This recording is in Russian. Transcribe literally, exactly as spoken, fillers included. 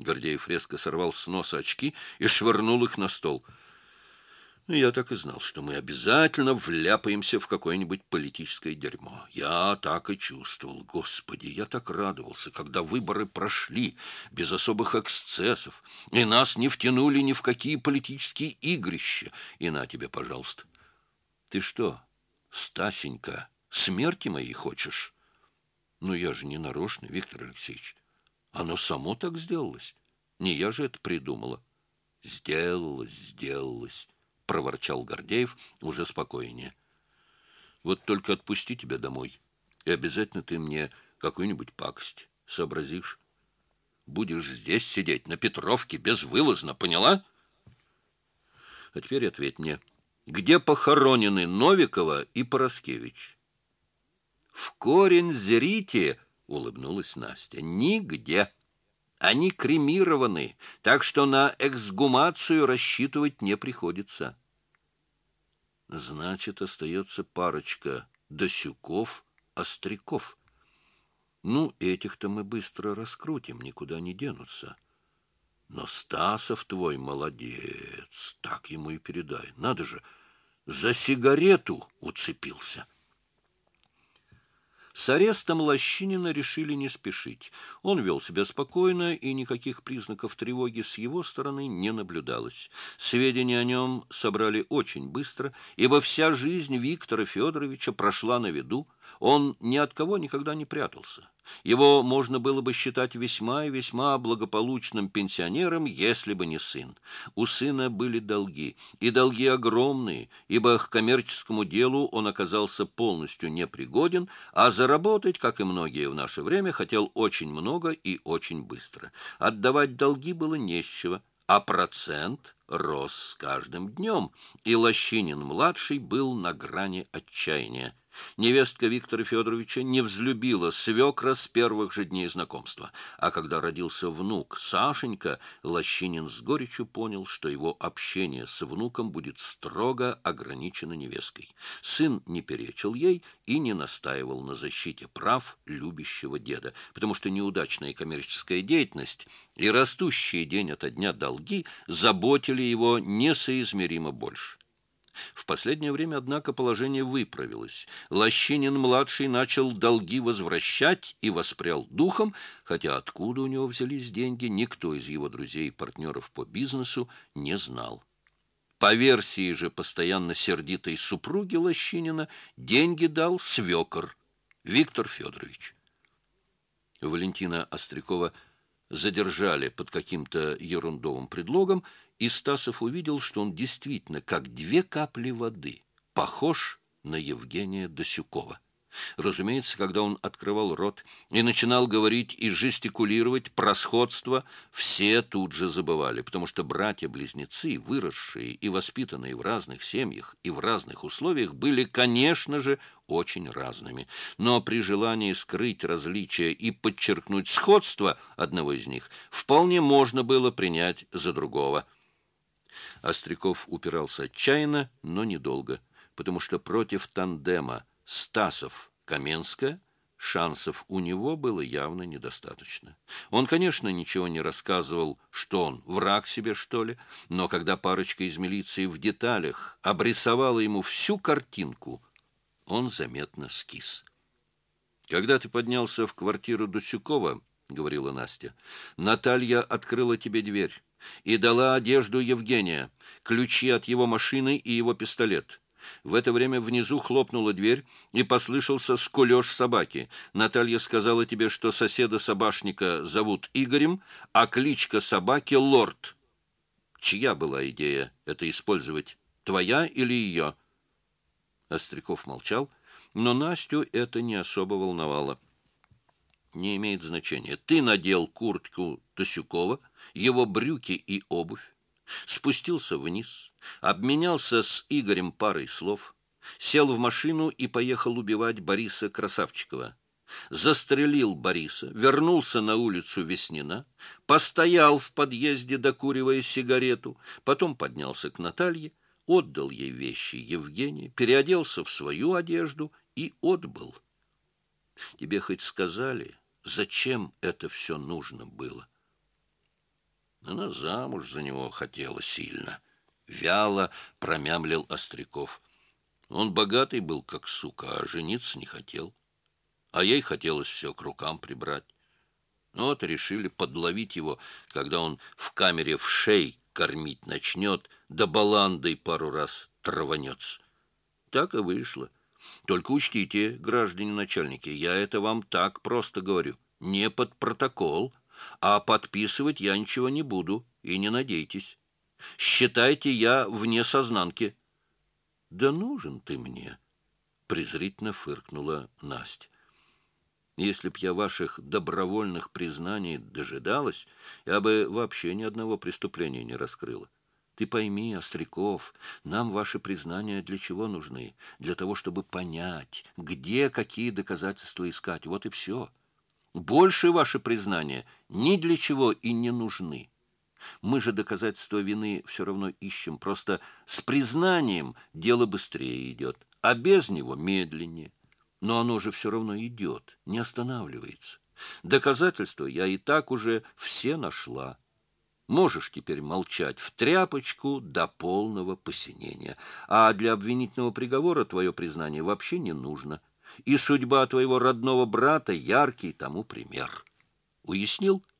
Гордеев резко сорвал с носа очки и швырнул их на стол. Я так и знал, что мы обязательно вляпаемся в какое-нибудь политическое дерьмо. Я так и чувствовал. Господи, я так радовался, когда выборы прошли без особых эксцессов, и нас не втянули ни в какие политические игрища. И на тебе, пожалуйста. Ты что, Стасенька, смерти моей хочешь? Ну, я же не нарочно, Виктор Алексеевич. Оно само так сделалось. Не я же это придумала. Сделалось, сделалось. — проворчал Гордеев уже спокойнее. «Вот только отпусти тебя домой, и обязательно ты мне какую-нибудь пакость сообразишь. Будешь здесь сидеть, на Петровке, безвылазно, поняла? А теперь ответь мне, где похоронены Новикова и Пороскевич?» «В корень зрите!» — улыбнулась Настя. «Нигде. Они кремированы, так что на эксгумацию рассчитывать не приходится». Значит, остается парочка Досюков, Остряков. Ну, этих-то мы быстро раскрутим, никуда не денутся. Но Стасов твой молодец, так ему и передай. Надо же, за сигарету уцепился. С арестом Лощинина решили не спешить. Он вел себя спокойно, и никаких признаков тревоги с его стороны не наблюдалось. Сведения о нем собрали очень быстро, ибо вся жизнь Виктора Федоровича прошла на виду. Он ни от кого никогда не прятался. Его можно было бы считать весьма и весьма благополучным пенсионером, если бы не сын. У сына были долги, и долги огромные, ибо к коммерческому делу он оказался полностью непригоден, а заработать, как и многие в наше время, хотел очень много и очень быстро. Отдавать долги было не с чего, а процент рос с каждым днем, и Лощинин-младший был на грани отчаяния. Невестка Виктора Федоровича не взлюбила свекра с первых же дней знакомства, а когда родился внук Сашенька, Лощинин с горечью понял, что его общение с внуком будет строго ограничено невесткой. Сын не перечил ей и не настаивал на защите прав любящего деда, потому что неудачная коммерческая деятельность и растущие день ото дня долги заботили его несоизмеримо больше. В последнее время, однако, положение выправилось. Лощинин-младший начал долги возвращать и воспрял духом, хотя откуда у него взялись деньги, никто из его друзей и партнеров по бизнесу не знал. По версии же постоянно сердитой супруги Лощинина, деньги дал свекор Виктор Федорович. Валентина Острякова задержали под каким-то ерундовым предлогом, и Стасов увидел, что он действительно, как две капли воды, похож на Евгения Досюкова. Разумеется, когда он открывал рот и начинал говорить и жестикулировать про сходство, все тут же забывали, потому что братья-близнецы, выросшие и воспитанные в разных семьях и в разных условиях, были, конечно же, очень разными. Но при желании скрыть различия и подчеркнуть сходство одного из них, вполне можно было принять за другого. Остряков упирался отчаянно, но недолго, потому что против тандема Стасов-Каменская шансов у него было явно недостаточно. Он, конечно, ничего не рассказывал, что он враг себе, что ли, но когда парочка из милиции в деталях обрисовала ему всю картинку, он заметно скис. «Когда ты поднялся в квартиру Дусюкова, — говорила Настя, — Наталья открыла тебе дверь и дала одежду Евгения, ключи от его машины и его пистолет. В это время внизу хлопнула дверь, и послышался скулеж собаки. Наталья сказала тебе, что соседа-собашника зовут Игорем, а кличка собаки — Лорд. Чья была идея это использовать, твоя или ее?» Остряков молчал, но Настю это не особо волновало. «Не имеет значения. Ты надел куртку Тосюкова, его брюки и обувь, спустился вниз, обменялся с Игорем парой слов, сел в машину и поехал убивать Бориса Красавчикова. Застрелил Бориса, вернулся на улицу Веснина, постоял в подъезде, докуривая сигарету, потом поднялся к Наталье, отдал ей вещи Евгения, переоделся в свою одежду и отбыл. Тебе хоть сказали, зачем это все нужно было?» Она замуж за него хотела сильно. Вяло промямлил Остряков. Он богатый был, как сука, а жениться не хотел. А ей хотелось все к рукам прибрать. Вот решили подловить его, когда он в камере вшей кормить начнет, да баландой пару раз траванется. Так и вышло. Только учтите, граждане начальники, я это вам так просто говорю. Не под протокол, а подписывать я ничего не буду, и не надейтесь. Считайте, я вне сознанки. Да нужен ты мне, презрительно фыркнула Настя. Если б я ваших добровольных признаний дожидалась, я бы вообще ни одного преступления не раскрыла. Ты пойми, Остряков, нам ваши признания для чего нужны? Для того, чтобы понять, где какие доказательства искать. Вот и все. Больше ваши признания ни для чего и не нужны. Мы же доказательства вины все равно ищем. Просто с признанием дело быстрее идет, а без него медленнее. Но оно же все равно идет, не останавливается. Доказательства я и так уже все нашла. Можешь теперь молчать в тряпочку до полного посинения. А для обвинительного приговора твое признание вообще не нужно. И судьба твоего родного брата яркий тому пример. Уяснил?